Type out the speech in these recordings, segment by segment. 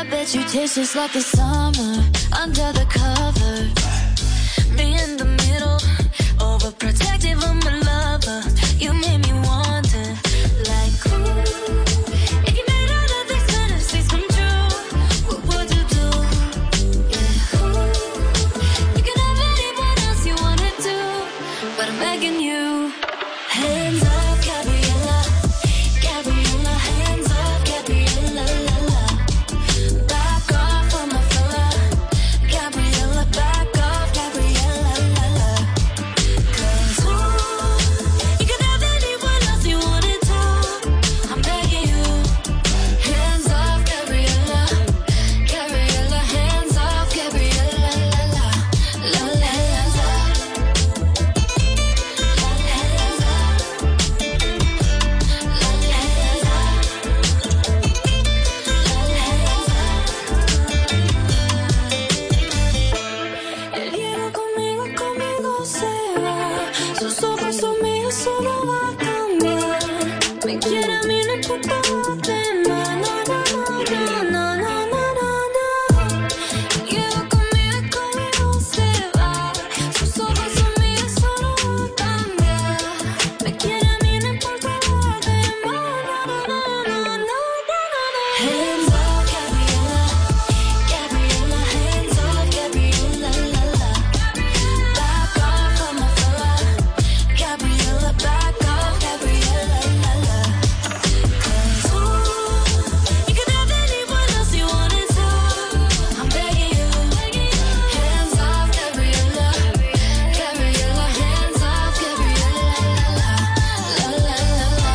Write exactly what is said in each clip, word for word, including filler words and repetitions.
bet you taste just like the summer under the covers. Me in the middle, overprotective of my lover. You made me wonder, like, ooh, if you made all of these fantasies come true, what would you do? Yeah, ooh, you can have anyone else you wanna do, but I'm begging you. Hands up, Gabriella, Gabriella, hands up, Gabriella, la la. Back off on my fella, Gabriella, back off, Gabriella, la la. 'Cause ooh, you can have anyone else you wanted to. I'm begging you. Hands off, Gabriella, Gabriella, hands off, Gabriella, la la, la la. Hands up, hands up. El hielo conmigo, conmigo se va. Sus ojos son míos, solo va a cambiar. Me quiere a mí, no importa lo demás. No, no, no, no, no, no, no, no. El hielo conmigo, conmigo se va. Sus ojos son míos, solo va a cambiar. Me quiere a mí, no importa lo demás. No, no, no, no, no, no, no. Hands up, Gabriella, Gabriella, hands up, Gabriella, la la. Back off on my fella, Gabriella, back off, Gabriella, la la. 'Cause ooh, you can have anyone else you wanted to. I'm begging you. Hands off, Gabriella, Gabriella, hands off, Gabriella, la la, la la la la.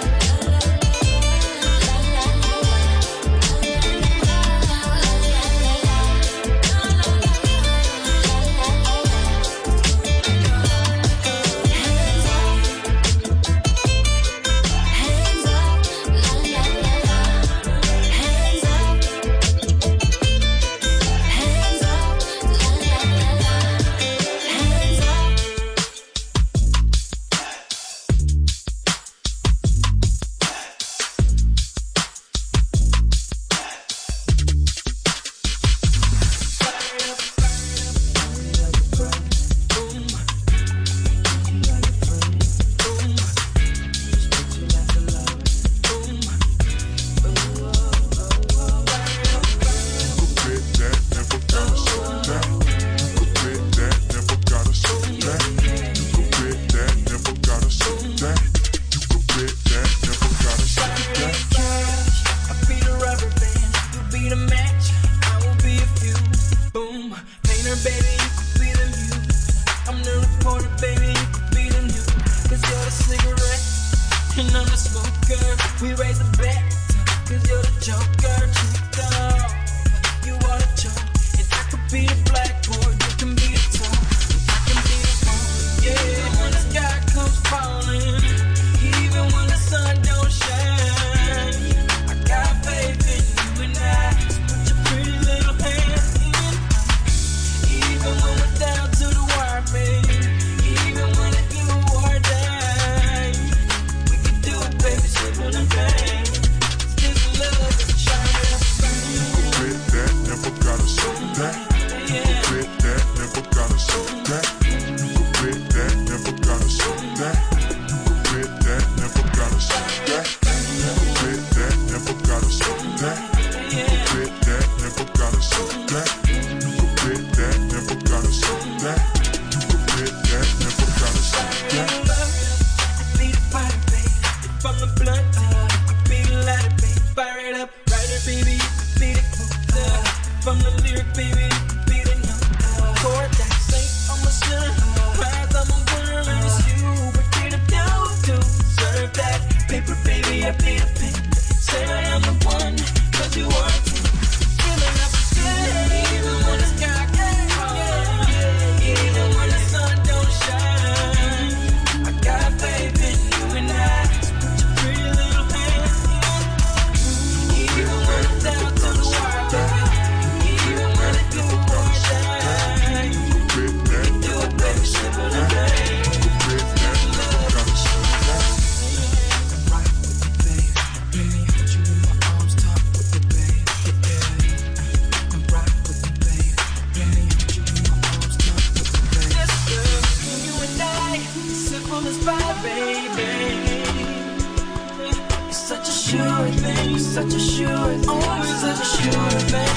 I'll be the rubber band, you'll be the match, I will be a fuse. Boom, painter, baby, you could be the muse. I'm the reporter, baby, you could be the news. 'Cause you're the cigarette, and I'm the smoker. We raise the bet, 'cause you're the joker. Tricked off, you are the joke. And I could be the blackboard, you can be the top. I can be the phone, yeah. When the sky comes falling, even when the sun don't shine, I got faith in you and I. So put your pretty little hands in. Even when we're down to the wire, baby. Even when it's do or die, we can do it, baby. Simple and plain. This love is shining. Quit that, never gotta show that. You can quit that, never gotta show that. You can quit that, never gotta show that. You can quit that, never gotta show that. You can quit that, never gotta show that. You can quit that, never gotta show that. You can quit that, never gotta show that. You can quit that, never gotta show that. Be the fire, baby. If I'm the blunt, you could be the lighter, baby. Fire it up, write it, baby. You could be the quote. If I'm the lyric, baby, you could be the note. Chord that say I'm a sinner, prize I'm a winner, and it's you. We're here to do to serve that paper, baby. I be the pen. Say I am the one, 'cause you assured, always such a sure thing.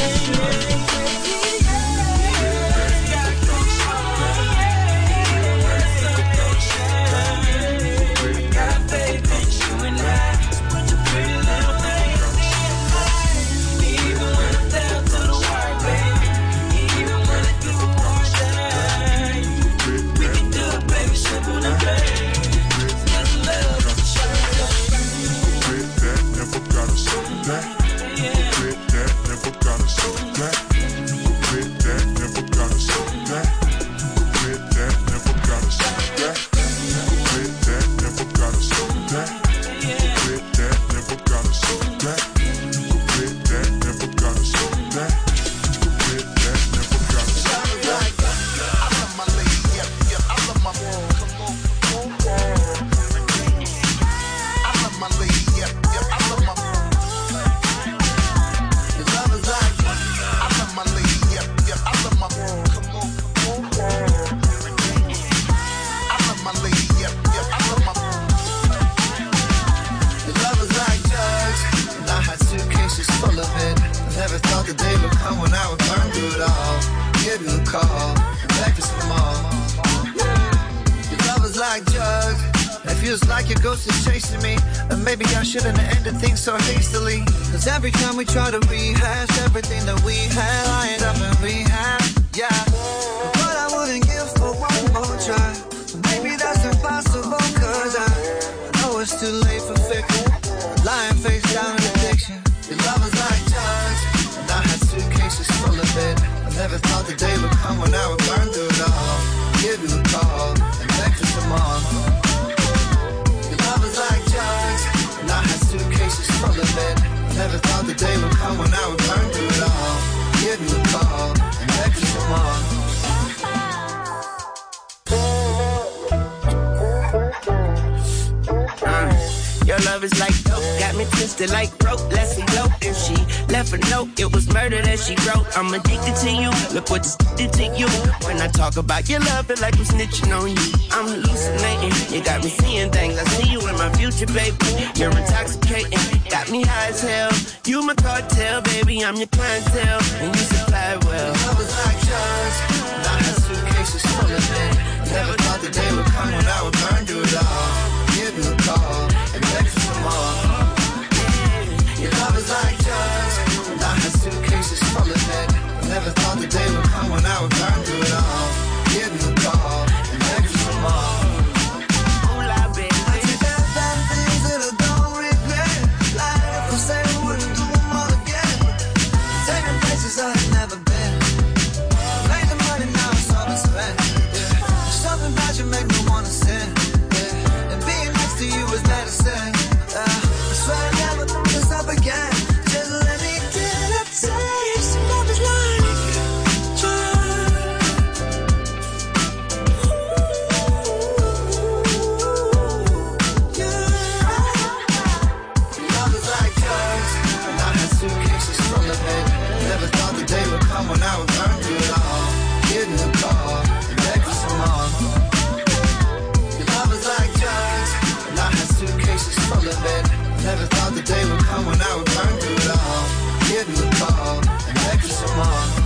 Every time we try to rehash everything that we had, I end up in rehab, yeah. But I wouldn't give for one more try. Maybe that's impossible, cause I know it's too late for fiction. Lying face down in addiction. Your love is like drugs, and I had suitcases full of it. I never thought the day would come when I would burn through it all. Give you a call, and beg for some more. Your love is like drugs, and I had suitcases full of it. Never thought the day would come when I would burn through it all. Give you a call and beg for some more. Uh, your love is like dope, got me twisted like rope. Lesson dope, and she left a note. It was murder that she wrote. I'm addicted to you. Look what this did to you. When I talk about your love, feel like I'm snitching on you. I'm hallucinating. You got me seeing things. I see you in my future, baby. You're intoxicating. Got me high as hell. You my cartel, baby. I'm your clientele, and you supply well. Love is like drugs, and I had suitcases full of it. Never thought the day would come when I would burn through it all. Give you a call and beg for some more. Your love is like drugs, and I had suitcases full of it. Never thought the day would come when I would burn through it all. Give you a call and beg for some more. I had never been. Made the money, now it's all been spent. Yeah. Something about you make me wanna sin. Yeah. And being next to you is medicine. Uh, I swear I never thought this up again. Just let me get a taste. Love is like when I would burn through it all. Give you a call and beg for some more. Your love is like drugs, and I had suitcases full of it. Never thought the day would come when I would burn through it all. Give you a call and beg for some more.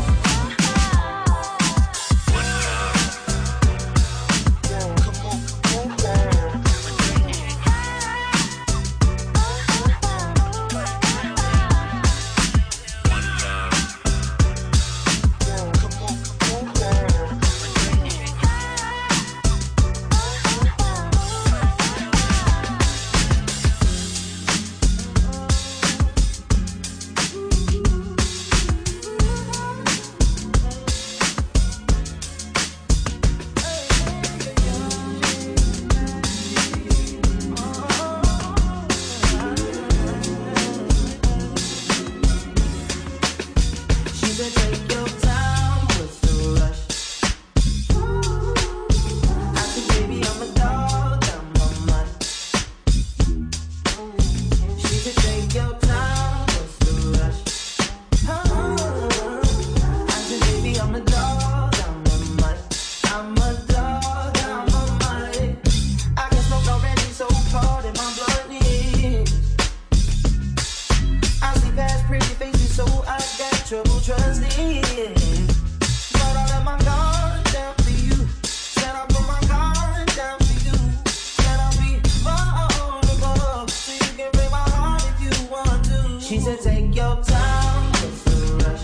take your time, it's a rush.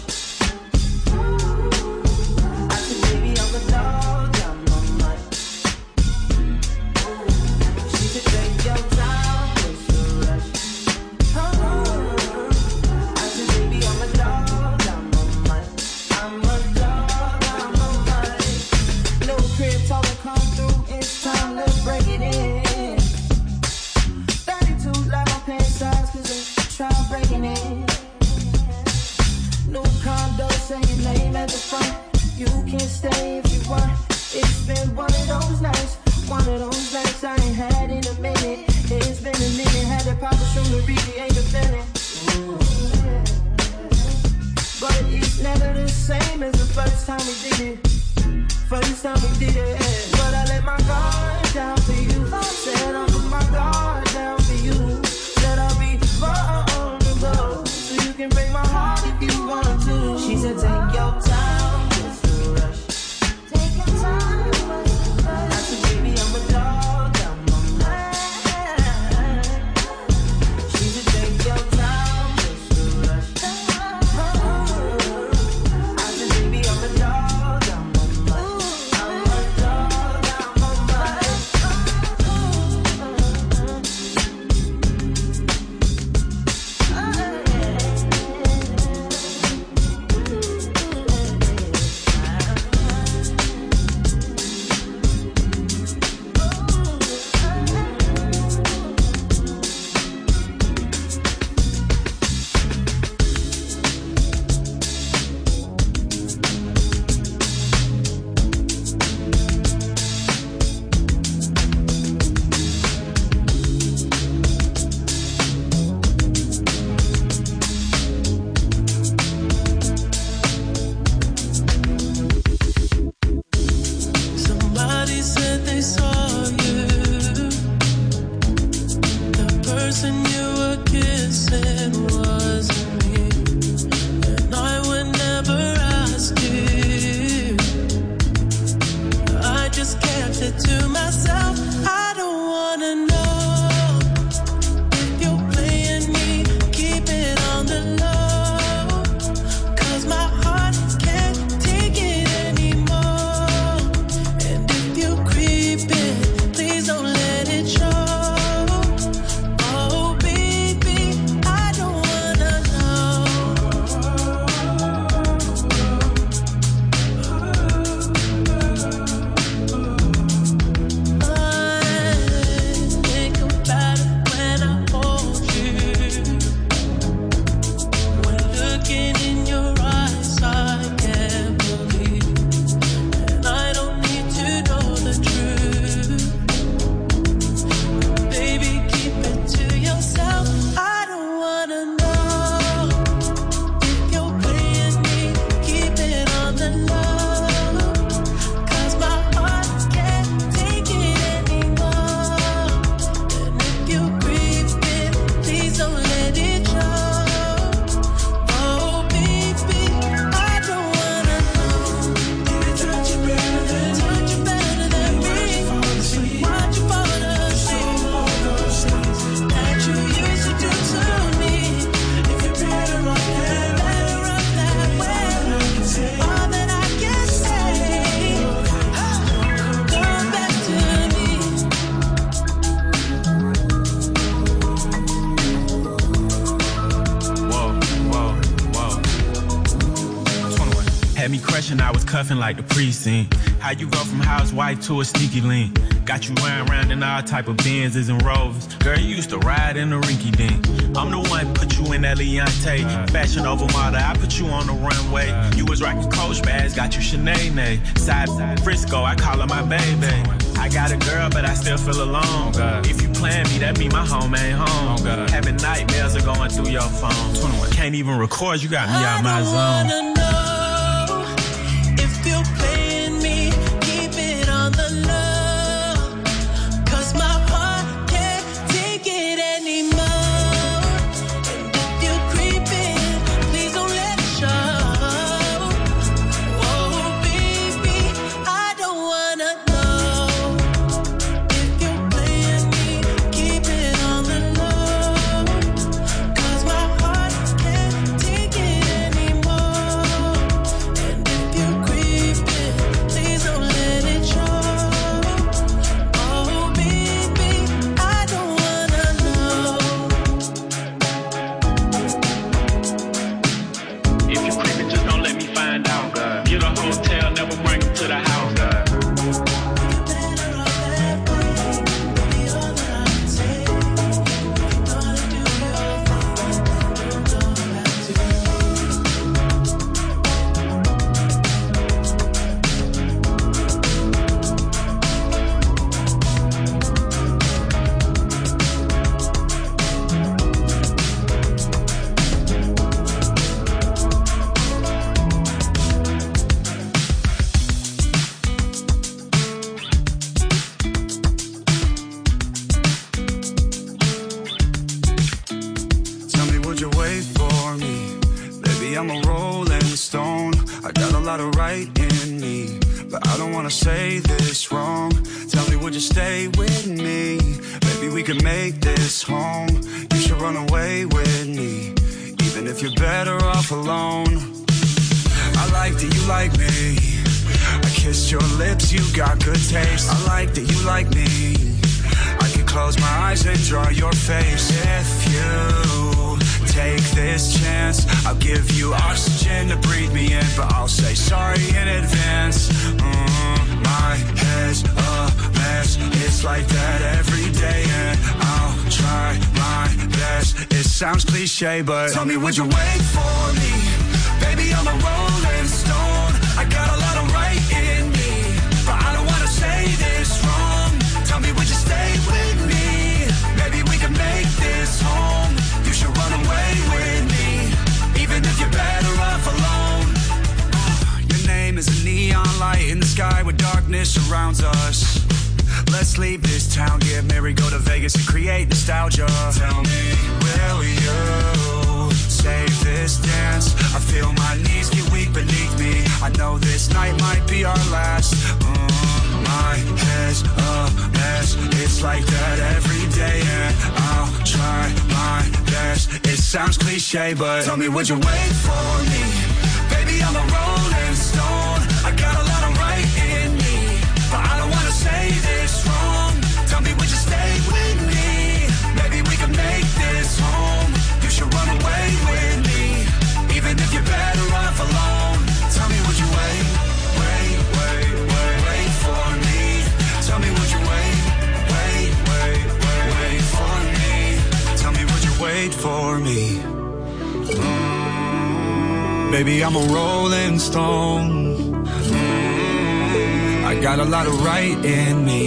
I said, baby, I'm a dog, I'm not much. She said, take your time, it's a rush. I said, baby, I'm a dog, I'm not much. I'm a dog, I'm not much. No crib, told her come through, it's time to break it in. thirty-two like my pants size, cause they try breaking in. New condo, say your name at the front. You can stay if you want. It's been one of those nights, one of those nights I ain't had in a minute. It's been a minute, had to pop a shroom to recreate the feeling. But it's never the same as the first time we did it. First time we did it. But I let my guard down for you. Said I'll put my guard down for you. Said I'll be vulnerable, so you can break my heart if you want to. She said take your time, it's a rush. Take your time, it's a rush. I said baby I'm a dog, I'm a man. She said take your time, it's a rush. I said baby I'm a dog, I'm a man. I'm a dog, I'm a man. Somebody said they saw you. The person you were kissing wasn't me, and I would never ask you. I just kept it to myself. I don't wanna know if you're playing me. Keep it on the low, 'cause my heart can't take it anymore. And if you creep it, please don't let it show. Oh baby, I don't wanna know. I think about it when I hold you. When looking in your eyes, I can't believe. And I don't need to know the truth. Baby, keep it to yourself. I don't wanna know if you're playing me. Keep it on the low, 'cause my heart can't take it anymore. And if you creep it, please don't let it show. Oh baby, I don't wanna know. Did it touch you better than touch you better than me? Watch you fall asleep. That you used to do to me. If you're better off that better off that way. All that I can say, come back to me. Whoa, whoa, whoa. twenty-one. Had me crushing, I was cuffing like the precinct. How you go from housewife to a sneaky link? Got you riding around in all type of Benzes and Rovers. Girl, you used to ride in the rinky dink. I'm the one put you in that Leontay. Fashion over model, I put you on the runway. You was rocking Coach bags, got you Sinead. Side Frisco, I call her my baby. I got a girl, but I still feel alone. If you plan me, that mean my home ain't home. Having nightmares are going through your phone. Can't even record, you got me out my zone. I don't wanna know if you're playing me. Keep it on the low, 'cause my heart can't take it anymore. And if you creep in, please don't let it show. Oh baby, I don't wanna know if you're playing me. Keep it on the low, 'cause my heart can't me. Baby, I'm a rolling stone. I got a lot of right in me, but I don't wanna say this wrong. Tell me, would you stay with me? Maybe we could make this home. You should run away with me, even if you're better off alone. I like that you like me. I kissed your lips, you got good taste. I like that you like me. I can close my eyes and draw your face. If you take this chance, I'll give you oxygen to breathe me in, but I'll say sorry in advance. Mm, my head's a mess. It's like that every day, and I'll try my best. It sounds cliche, but tell me, would you wait for me? Baby, I'm a rolling stone. I got a lot of right in me, but I don't wanna say this wrong. Tell me, would you stay with me? Maybe we can make this home. You should run away with me, even if you're better off alone. Your name is a neon light in the sky where darkness surrounds us. Let's leave this town, get married, go to Vegas and create nostalgia. Tell me, will you save this dance? I feel my knees get weak beneath me. I know this night might be our last. Mm, my head's a mess. It's like that every day, and I'll try my best. It sounds cliche, but tell me, would you wait for me? Baby, I'm a rolling stone. I got a lot of right in me, but I don't wanna say this wrong. Tell me, would you stay with me? Maybe we can make this home. You should run away with me, even if you're better off alone. Tell me, would you wait, wait, wait, wait, wait for me? Tell me, would you wait, wait, wait, wait, wait for me? Tell me, would you wait for me? Mm, baby, I'm a rolling stone. Mm, I got a lot of right in me,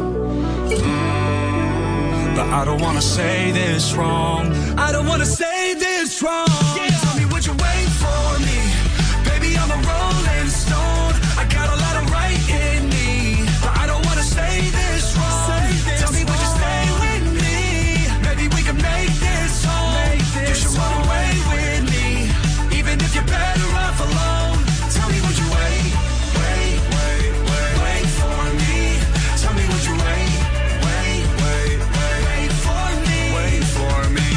mm, but I don't wanna say this wrong. I don't wanna say this wrong. Yeah. Tell me, would you wait for me? Baby, I'm a rolling stone. I got a lot of right in me, but I don't wanna say this wrong. Say this Tell me, would you stay with me? Maybe we can make this home. This you should run away with me, even if you're better off alone. Tell me, would you wait, wait, wait, wait, wait for me? Tell me, would you wait, wait, wait, wait, wait for me? Wait for me.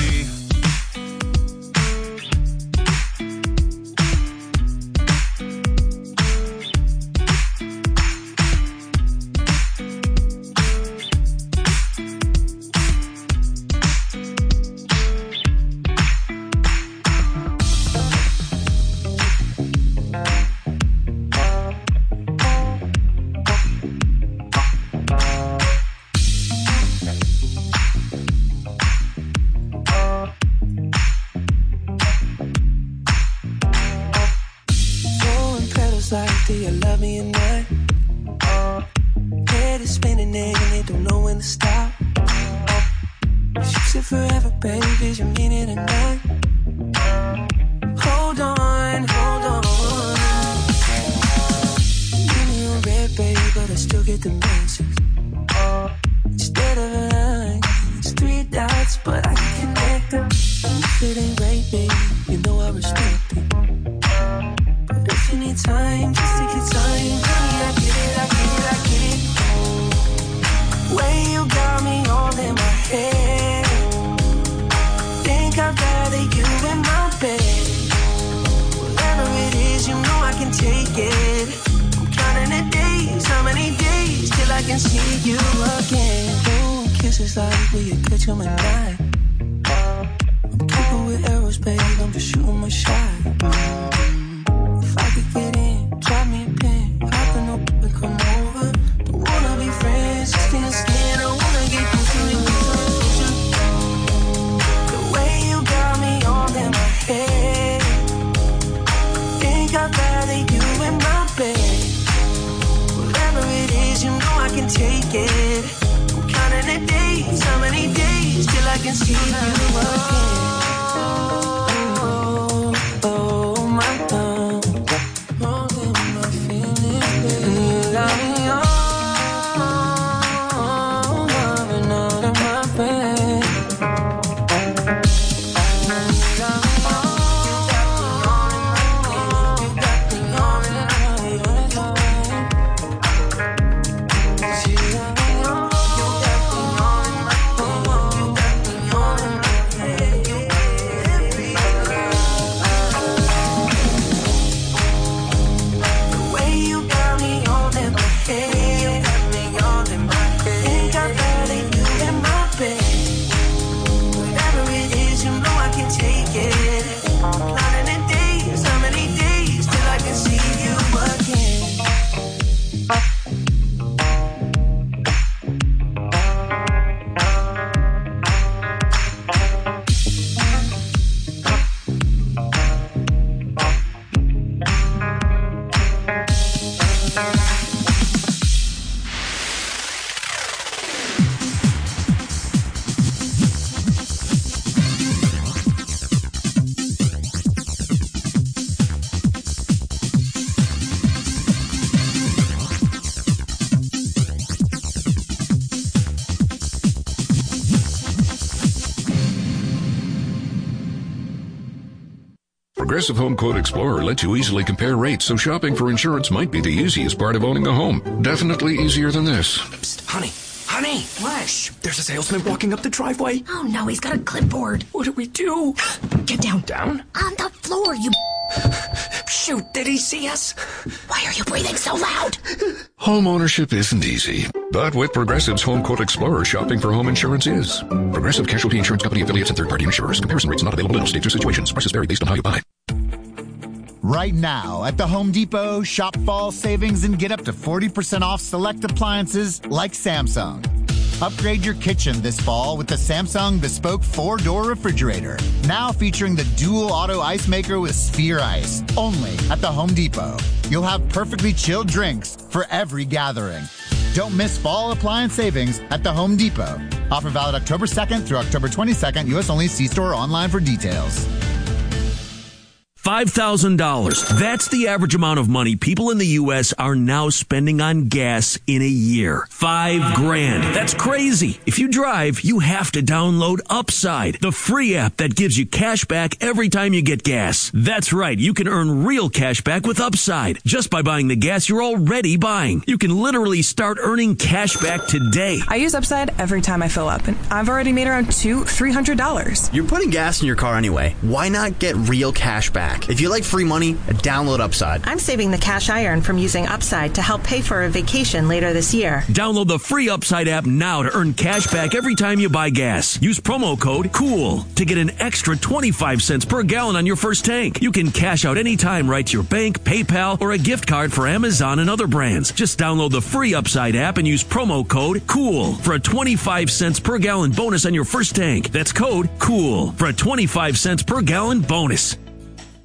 Like, do you love me or not? Head is spinning and they don't know when to stop. You said forever, baby, did you mean it or not? Hold on, hold on. Give me a red, baby, but I still get the message. Instead of a line, it's three dots, but I can connect them. If it ain't right, baby, you know I respect it. If you need time, just take your time. Honey, I get it, I get it, I get it. Way you got me all in my head. Think I'd rather you in my bed. Whatever it is, you know I can take it. I'm counting the days, how many days till I can see you again. Oh, kisses like will you catch them at night? I'm keeping with arrows, babe, I'm just shooting my shot. If I could get in, drop me a pin, hop in up and come over. Don't wanna be friends, skin to skin, I wanna get close to you. The way you got me all in my head. Think I'd rather you in my bed. Whatever it is, you know I can take it. I'm counting the days, how many days till I can see you again. Progressive Home Quote Explorer lets you easily compare rates, so shopping for insurance might be the easiest part of owning a home. Definitely easier than this. Psst, honey. Honey! What? Shh, there's a salesman walking up the driveway. Oh no, he's got a clipboard. What do we do? Get down. Down? On the floor, you... Shoot, did he see us? Why are you breathing so loud? Home ownership isn't easy, but with Progressive's Home Quote Explorer, shopping for home insurance is. Progressive Casualty Insurance Company affiliates and third-party insurers. Comparison rates not available in all states or situations. Prices vary based on how you buy. Right now at the Home Depot, shop fall savings and get up to forty percent off select appliances like Samsung. Upgrade your kitchen this fall with the Samsung Bespoke four-door refrigerator. Now featuring the dual auto ice maker with Sphere Ice. Only at the Home Depot. You'll have perfectly chilled drinks for every gathering. Don't miss fall appliance savings at the Home Depot. Offer valid October second through October twenty-second. U S only. See store or online for details. five thousand dollars. That's the average amount of money people in the U S are now spending on gas in a year. Five grand. That's crazy. If you drive, you have to download Upside, the free app that gives you cash back every time you get gas. That's right. You can earn real cash back with Upside just by buying the gas you're already buying. You can literally start earning cash back today. I use Upside every time I fill up, and I've already made around two, three hundred dollars. You're putting gas in your car anyway. Why not get real cash back? If you like free money, download Upside. I'm saving the cash I earn from using Upside to help pay for a vacation later this year. Download the free Upside app now to earn cash back every time you buy gas. Use promo code COOL to get an extra twenty-five cents per gallon on your first tank. You can cash out anytime right to your bank, PayPal, or a gift card for Amazon and other brands. Just download the free Upside app and use promo code COOL for a twenty-five cents per gallon bonus on your first tank. That's code COOL for a twenty-five cents per gallon bonus.